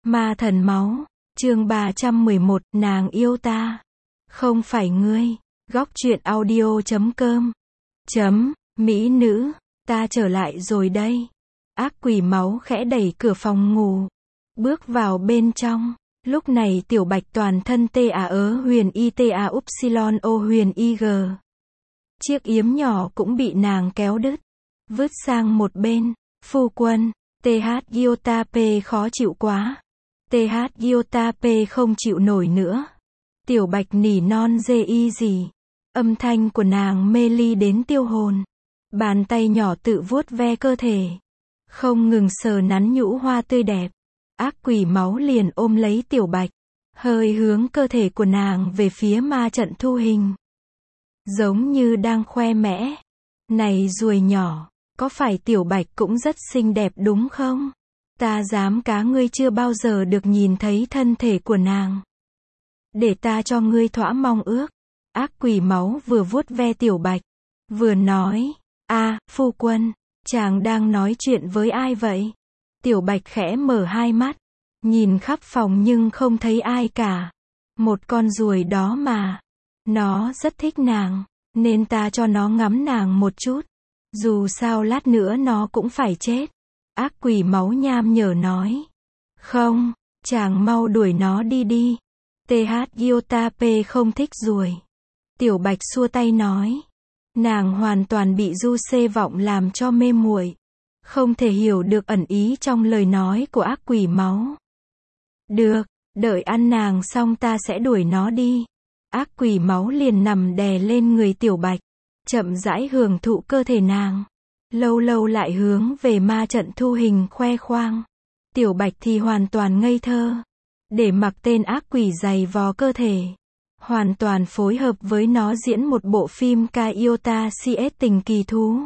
Ma thần máu, chương 311, nàng yêu ta. Không phải ngươi. Góc truyện audio.com. Mỹ nữ, ta trở lại rồi đây. Ác quỷ máu khẽ đẩy cửa phòng ngủ. Bước vào bên trong. Lúc này tiểu bạch toàn thân tê à ớ huyền y tê à upsilon ô huyền y g. Chiếc yếm nhỏ cũng bị nàng kéo đứt. Vứt sang một bên. Phu quân, TH Iota P khó chịu quá. TH Iota P không chịu nổi nữa. Tiểu bạch nỉ non dê y gì. Âm thanh của nàng mê ly đến tiêu hồn. Bàn tay nhỏ tự vuốt ve cơ thể. Không ngừng sờ nắn nhũ hoa tươi đẹp. Ác quỷ máu liền ôm lấy tiểu bạch. Hơi hướng cơ thể của nàng về phía ma trận thu hình. Giống như đang khoe mẽ. Này ruồi nhỏ, có phải tiểu bạch cũng rất xinh đẹp đúng không? Ta dám cá ngươi chưa bao giờ được nhìn thấy thân thể của nàng. Để ta cho ngươi thỏa mong ước. Ác quỷ máu vừa vuốt ve tiểu bạch. Vừa nói, phu quân, chàng đang nói chuyện với ai vậy? Tiểu bạch khẽ mở hai mắt. Nhìn khắp phòng nhưng không thấy ai cả. Một con ruồi đó mà. Nó rất thích nàng. Nên ta cho nó ngắm nàng một chút. Dù sao lát nữa nó cũng phải chết. Ác quỷ máu nham nhở nói. Không, chàng mau đuổi nó đi đi. TH Iota P không thích ruồi. Tiểu bạch xua tay nói. Nàng hoàn toàn bị du xê vọng làm cho mê muội. Không thể hiểu được ẩn ý trong lời nói của ác quỷ máu. Được, đợi ăn nàng xong ta sẽ đuổi nó đi. Ác quỷ máu liền nằm đè lên người tiểu bạch. Chậm rãi hưởng thụ cơ thể nàng. Lâu lâu lại hướng về ma trận thu hình khoe khoang. Tiểu bạch thì hoàn toàn ngây thơ. Để mặc tên ác quỷ giày vò cơ thể. Hoàn toàn phối hợp với nó diễn một bộ phim ca Iota CS tình kỳ thú.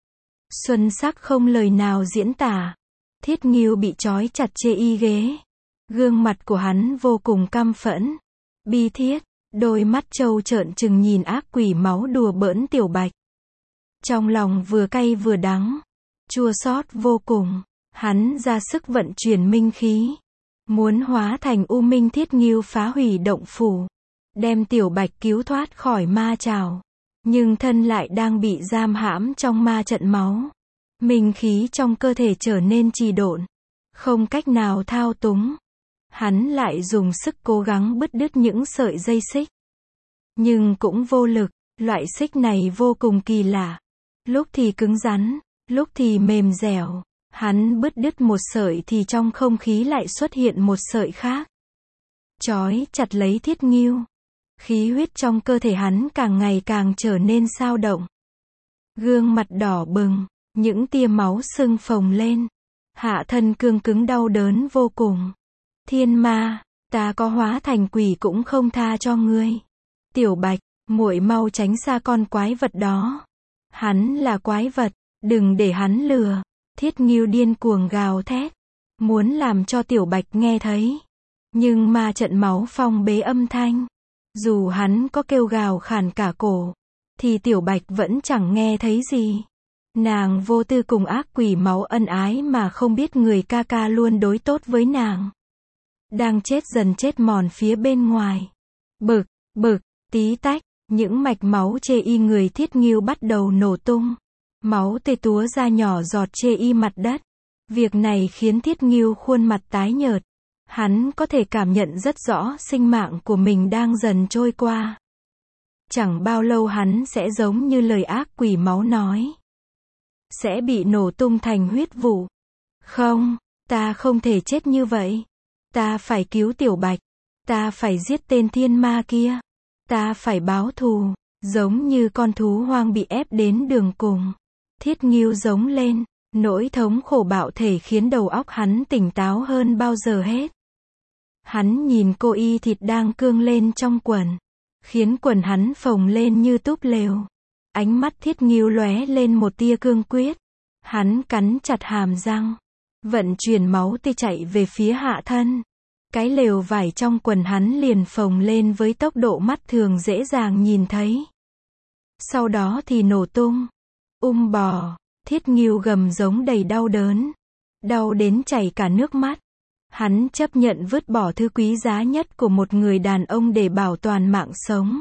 Xuân sắc không lời nào diễn tả. Thiết Ngưu bị trói chặt chê y ghế. Gương mặt của hắn vô cùng căm phẫn. Bi thiết, đôi mắt trâu trợn trừng nhìn ác quỷ máu đùa bỡn tiểu bạch. Trong lòng vừa cay vừa đắng. Chua xót vô cùng. Hắn ra sức vận chuyển minh khí. Muốn hóa thành u minh Thiết Ngưu phá hủy động phủ. Đem tiểu bạch cứu thoát khỏi ma trảo. Nhưng thân lại đang bị giam hãm trong ma trận máu. Minh khí trong cơ thể trở nên trì độn. Không cách nào thao túng. Hắn lại dùng sức cố gắng bứt đứt những sợi dây xích. Nhưng cũng vô lực. Loại xích này vô cùng kỳ lạ. Lúc thì cứng rắn, lúc thì mềm dẻo. Hắn bứt đứt một sợi thì trong không khí lại xuất hiện một sợi khác. Trói chặt lấy Thiết Ngưu. Khí huyết trong cơ thể hắn càng ngày càng trở nên xao động. Gương mặt đỏ bừng, những tia máu sưng phồng lên. Hạ thân cương cứng đau đớn vô cùng. Thiên ma, ta có hóa thành quỷ cũng không tha cho ngươi. Tiểu bạch, muội mau tránh xa con quái vật đó. Hắn là quái vật, đừng để hắn lừa. Thiết Ngưu điên cuồng gào thét. Muốn làm cho tiểu bạch nghe thấy. Nhưng ma trận máu phong bế âm thanh. Dù hắn có kêu gào khàn cả cổ. Thì tiểu bạch vẫn chẳng nghe thấy gì. Nàng vô tư cùng ác quỷ máu ân ái mà không biết người ca ca luôn đối tốt với nàng. Đang chết dần chết mòn phía bên ngoài. Bực, tí tách. Những mạch máu chê y người Thiết Ngưu bắt đầu nổ tung. Máu tê túa ra nhỏ giọt chê y mặt đất. Việc này khiến Thiết Ngưu khuôn mặt tái nhợt. Hắn có thể cảm nhận rất rõ sinh mạng của mình đang dần trôi qua. Chẳng bao lâu hắn sẽ giống như lời ác quỷ máu nói. Sẽ bị nổ tung thành huyết vụ. Không, ta không thể chết như vậy. Ta phải cứu tiểu bạch. Ta phải giết tên thiên ma kia. Ta phải báo thù. Giống như con thú hoang bị ép đến đường cùng. Thiết Ngưu giống lên. Nỗi thống khổ bạo thể khiến đầu óc hắn tỉnh táo hơn bao giờ hết. Hắn nhìn cô y thịt đang cương lên trong quần. Khiến quần hắn phồng lên như túp lều. Ánh mắt Thiết Ngưu lóe lên một tia cương quyết. Hắn cắn chặt hàm răng. Vận chuyển máu tê chạy về phía hạ thân. Cái lều vải trong quần hắn liền phồng lên với tốc độ mắt thường dễ dàng nhìn thấy. Sau đó thì nổ tung. Bò. Thiết Ngưu gầm giống đầy đau đớn. Đau đến chảy cả nước mắt. Hắn chấp nhận vứt bỏ thứ quý giá nhất của một người đàn ông để bảo toàn mạng sống.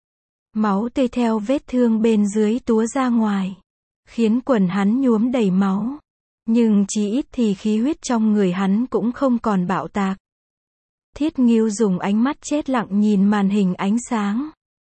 Máu tươi theo vết thương bên dưới túa ra ngoài, khiến quần hắn nhuốm đầy máu. Nhưng chí ít thì khí huyết trong người hắn cũng không còn bạo tạc. Thiết Ngưu dùng ánh mắt chết lặng nhìn màn hình ánh sáng.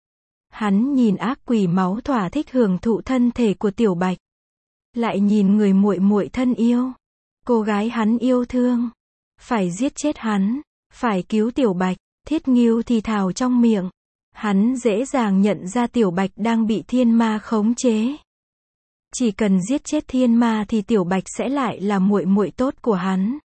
Hắn nhìn ác quỷ máu thỏa thích hưởng thụ thân thể của Tiểu Bạch. Lại nhìn người muội muội thân yêu. Cô gái hắn yêu thương. Phải giết chết hắn. Phải cứu Tiểu Bạch. Thiết Ngưu thì thào trong miệng. Hắn dễ dàng nhận ra Tiểu Bạch đang bị thiên ma khống chế. Chỉ cần giết chết thiên ma thì Tiểu Bạch sẽ lại là muội muội tốt của hắn.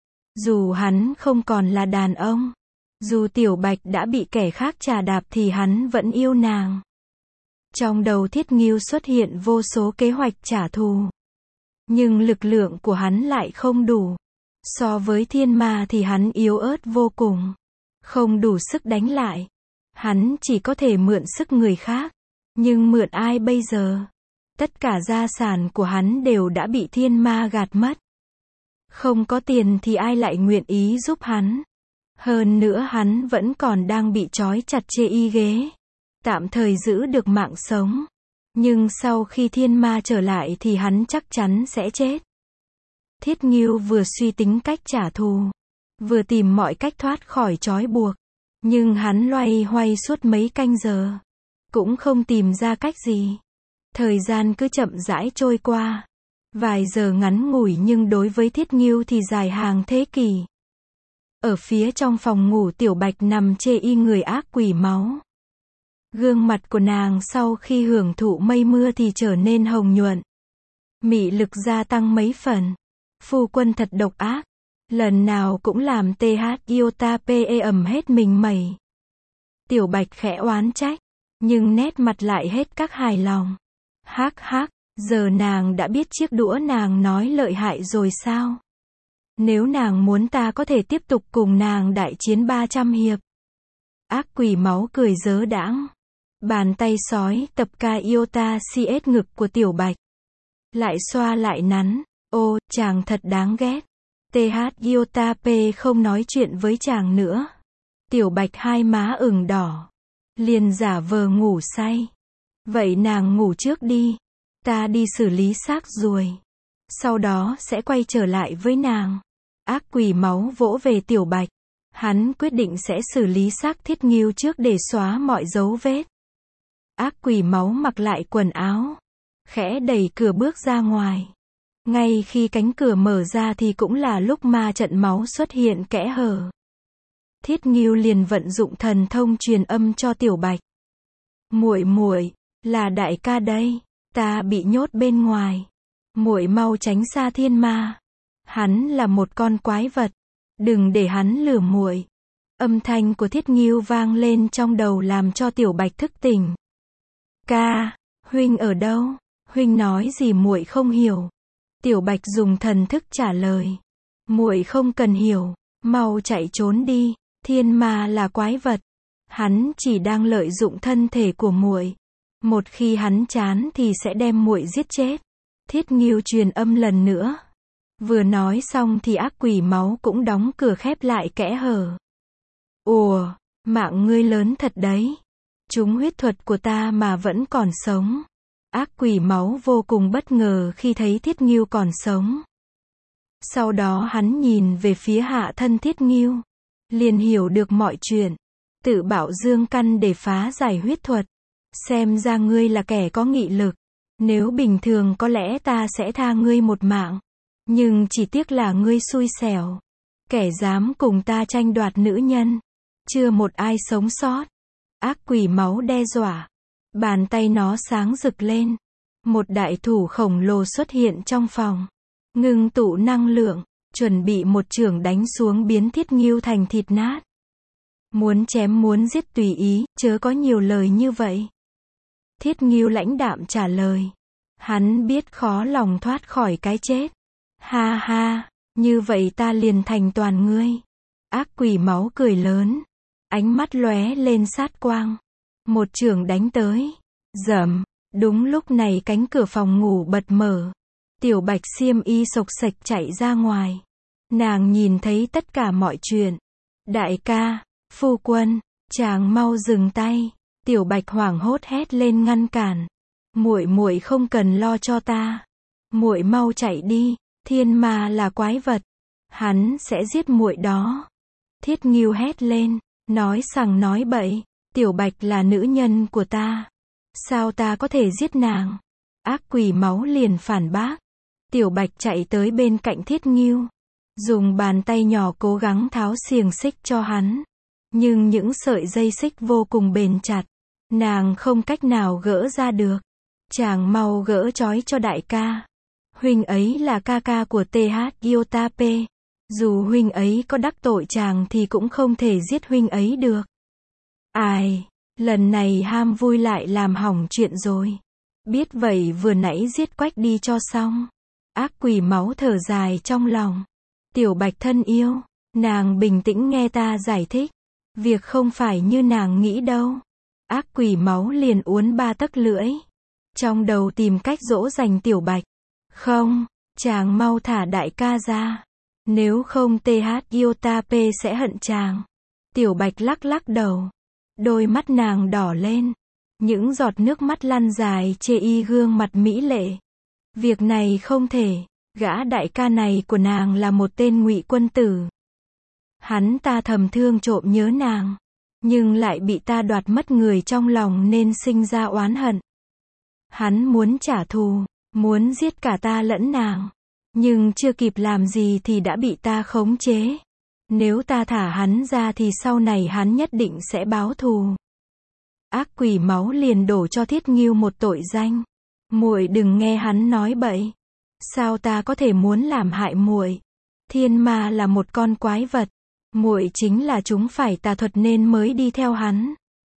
Dù hắn không còn là đàn ông, dù Tiểu Bạch đã bị kẻ khác trà đạp thì hắn vẫn yêu nàng. Trong đầu Thiết Ngưu xuất hiện vô số kế hoạch trả thù. Nhưng lực lượng của hắn lại không đủ. So với thiên ma thì hắn yếu ớt vô cùng. Không đủ sức đánh lại. Hắn chỉ có thể mượn sức người khác. Nhưng mượn ai bây giờ? Tất cả gia sản của hắn đều đã bị thiên ma gạt mất. Không có tiền thì ai lại nguyện ý giúp hắn. Hơn nữa hắn vẫn còn đang bị trói chặt trên y ghế. Tạm thời giữ được mạng sống. Nhưng sau khi thiên ma trở lại thì hắn chắc chắn sẽ chết. Thiết Ngưu vừa suy tính cách trả thù, vừa tìm mọi cách thoát khỏi trói buộc. Nhưng hắn loay hoay suốt mấy canh giờ. Cũng không tìm ra cách gì. Thời gian cứ chậm rãi trôi qua. Vài giờ ngắn ngủi nhưng đối với Thiết Ngưu thì dài hàng thế kỷ. Ở phía trong phòng ngủ Tiểu Bạch nằm chê y người ác quỷ máu. Gương mặt của nàng sau khi hưởng thụ mây mưa thì trở nên hồng nhuận. Mị lực gia tăng mấy phần. Phu quân thật độc ác. Lần nào cũng làm TH Iota PE ẩm hết mình mẩy. Tiểu Bạch khẽ oán trách. Nhưng nét mặt lại hết các hài lòng. Hắc hắc, giờ nàng đã biết chiếc đũa nàng nói lợi hại rồi sao? Nếu nàng muốn ta có thể tiếp tục cùng nàng đại chiến 300 hiệp. Ác quỷ máu cười dớ đãng. Bàn tay sói tập ca Iota CS ngực của Tiểu Bạch. Lại xoa lại nắn. Ô, chàng thật đáng ghét. TH Iota P không nói chuyện với chàng nữa. Tiểu Bạch hai má ửng đỏ. Liền giả vờ ngủ say. Vậy nàng ngủ trước đi. Ta đi xử lý xác ruồi. Sau đó sẽ quay trở lại với nàng. Ác quỷ máu vỗ về Tiểu Bạch. Hắn quyết định sẽ xử lý xác Thiết Ngưu trước để xóa mọi dấu vết. Ác quỷ máu mặc lại quần áo. Khẽ đẩy cửa bước ra ngoài. Ngay khi cánh cửa mở ra thì cũng là lúc ma trận máu xuất hiện kẽ hở. Thiết Ngưu liền vận dụng thần thông truyền âm cho Tiểu Bạch. Muội muội, là đại ca đây, ta bị nhốt bên ngoài. Muội mau tránh xa thiên ma. Hắn là một con quái vật, đừng để hắn lừa muội. Âm thanh của Thiết Ngưu vang lên trong đầu làm cho Tiểu Bạch thức tỉnh. Ca, huynh ở đâu? Huynh nói gì muội không hiểu. Tiểu Bạch dùng thần thức trả lời. Muội không cần hiểu, mau chạy trốn đi. Thiên ma là quái vật. Hắn chỉ đang lợi dụng thân thể của muội. Một khi hắn chán thì sẽ đem muội giết chết. Thiết Ngưu truyền âm lần nữa. Vừa nói xong thì ác quỷ máu cũng đóng cửa khép lại kẽ hở. Ủa, mạng ngươi lớn thật đấy. Trúng huyết thuật của ta mà vẫn còn sống. Ác quỷ máu vô cùng bất ngờ khi thấy Thiết Ngưu còn sống. Sau đó hắn nhìn về phía hạ thân Thiết Ngưu. Liền hiểu được mọi chuyện. Tự bảo dương căn để phá giải huyết thuật. Xem ra ngươi là kẻ có nghị lực. Nếu bình thường có lẽ ta sẽ tha ngươi một mạng. Nhưng chỉ tiếc là ngươi xui xẻo. Kẻ dám cùng ta tranh đoạt nữ nhân. Chưa một ai sống sót. Ác quỷ máu đe dọa. Bàn tay nó sáng rực lên. Một đại thủ khổng lồ xuất hiện trong phòng. Ngưng tụ năng lượng. Chuẩn bị một chưởng đánh xuống biến Thiết Ngưu thành thịt nát. Muốn chém muốn giết tùy ý, chớ có nhiều lời như vậy. Thiết Ngưu lãnh đạm trả lời. Hắn biết khó lòng thoát khỏi cái chết. Ha ha, như vậy ta liền thành toàn ngươi. Ác quỷ máu cười lớn. Ánh mắt lóe lên sát quang. Một chưởng đánh tới. Dầm, đúng lúc này cánh cửa phòng ngủ bật mở. Tiểu Bạch xiêm y xộc xệch chạy ra ngoài. Nàng nhìn thấy tất cả mọi chuyện. Đại ca, phu quân, chàng mau dừng tay. Tiểu Bạch hoảng hốt hét lên ngăn cản. Muội muội không cần lo cho ta. Muội mau chạy đi, thiên ma là quái vật. Hắn sẽ giết muội đó. Thiết Ngưu hét lên, nói sằng nói bậy. Tiểu Bạch là nữ nhân của ta. Sao ta có thể giết nàng? Ác quỷ máu liền phản bác. Tiểu Bạch chạy tới bên cạnh Thiết Ngưu. Dùng bàn tay nhỏ cố gắng tháo xiềng xích cho hắn. Nhưng những sợi dây xích vô cùng bền chặt. Nàng không cách nào gỡ ra được. Chàng mau gỡ trói cho đại ca. Huynh ấy là ca ca của TH Yotape. Dù huynh ấy có đắc tội chàng thì cũng không thể giết huynh ấy được. Ai, lần này ham vui lại làm hỏng chuyện rồi. Biết vậy vừa nãy giết Quách đi cho xong. Ác quỷ máu thở dài trong lòng. Tiểu Bạch thân yêu, nàng bình tĩnh nghe ta giải thích. Việc không phải như nàng nghĩ đâu. Ác quỷ máu liền uốn ba tấc lưỡi. Trong đầu tìm cách dỗ dành Tiểu Bạch. Không, chàng mau thả đại ca ra. Nếu không TH Yotape sẽ hận chàng. Tiểu Bạch lắc lắc đầu. Đôi mắt nàng đỏ lên. Những giọt nước mắt lăn dài trên gương mặt mỹ lệ. Việc này không thể. Gã đại ca này của nàng là một tên ngụy quân tử. Hắn ta thầm thương trộm nhớ nàng. Nhưng lại bị ta đoạt mất người trong lòng nên sinh ra oán hận. Hắn muốn trả thù. Muốn giết cả ta lẫn nàng. Nhưng chưa kịp làm gì thì đã bị ta khống chế. Nếu ta thả hắn ra thì sau này hắn nhất định sẽ báo thù. Ác quỷ máu liền đổ cho Thiết Ngưu một tội danh. Muội đừng nghe hắn nói bậy. Sao ta có thể muốn làm hại muội? Thiên ma là một con quái vật. Muội chính là chúng phải tà thuật nên mới đi theo hắn.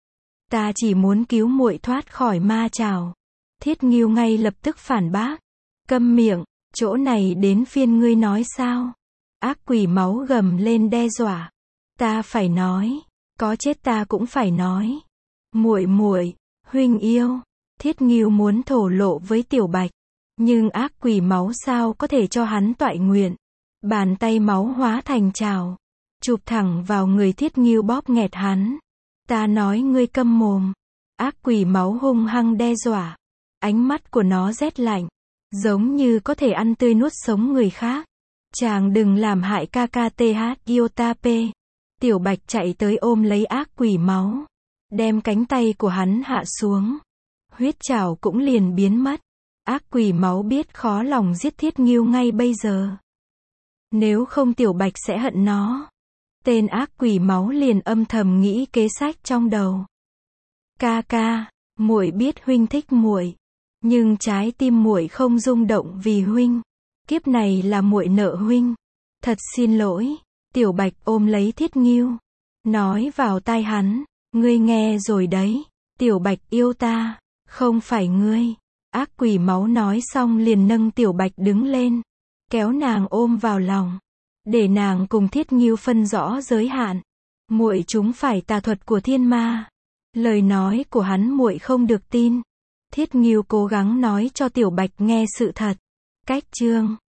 Ta chỉ muốn cứu muội thoát khỏi ma trảo. Thiết Ngưu ngay lập tức phản bác. Câm miệng, chỗ này đến phiên ngươi nói sao? Ác quỷ máu gầm lên đe dọa. Ta phải nói, có chết ta cũng phải nói. Muội muội, huynh yêu. Thiết Ngưu muốn thổ lộ với Tiểu Bạch, nhưng ác quỷ máu sao có thể cho hắn toại nguyện. Bàn tay máu hóa thành trào, chụp thẳng vào người Thiết Ngưu bóp nghẹt hắn. Ta nói ngươi câm mồm. Ác quỷ máu hung hăng đe dọa. Ánh mắt của nó rét lạnh, giống như có thể ăn tươi nuốt sống người khác. Chàng đừng làm hại ca ca TH Yotape. Tiểu Bạch chạy tới ôm lấy ác quỷ máu, đem cánh tay của hắn hạ xuống. Huyết trảo cũng liền biến mất. Ác quỷ máu biết khó lòng giết Thiết Ngưu ngay bây giờ. Nếu không Tiểu Bạch sẽ hận nó. Tên ác quỷ máu liền âm thầm nghĩ kế sách trong đầu. Ca ca, muội biết huynh thích muội, nhưng trái tim muội không rung động vì huynh. Kiếp này là muội nợ huynh. Thật xin lỗi. Tiểu Bạch ôm lấy Thiết Ngưu, nói vào tai hắn, ngươi nghe rồi đấy. Tiểu Bạch yêu ta, không phải ngươi. Ác quỷ máu nói xong liền nâng Tiểu Bạch đứng lên, kéo nàng ôm vào lòng, để nàng cùng Thiết Ngưu phân rõ giới hạn. Muội chúng phải tà thuật của thiên ma. Lời nói của hắn muội không được tin. Thiết Ngưu cố gắng nói cho Tiểu Bạch nghe sự thật. Cách chương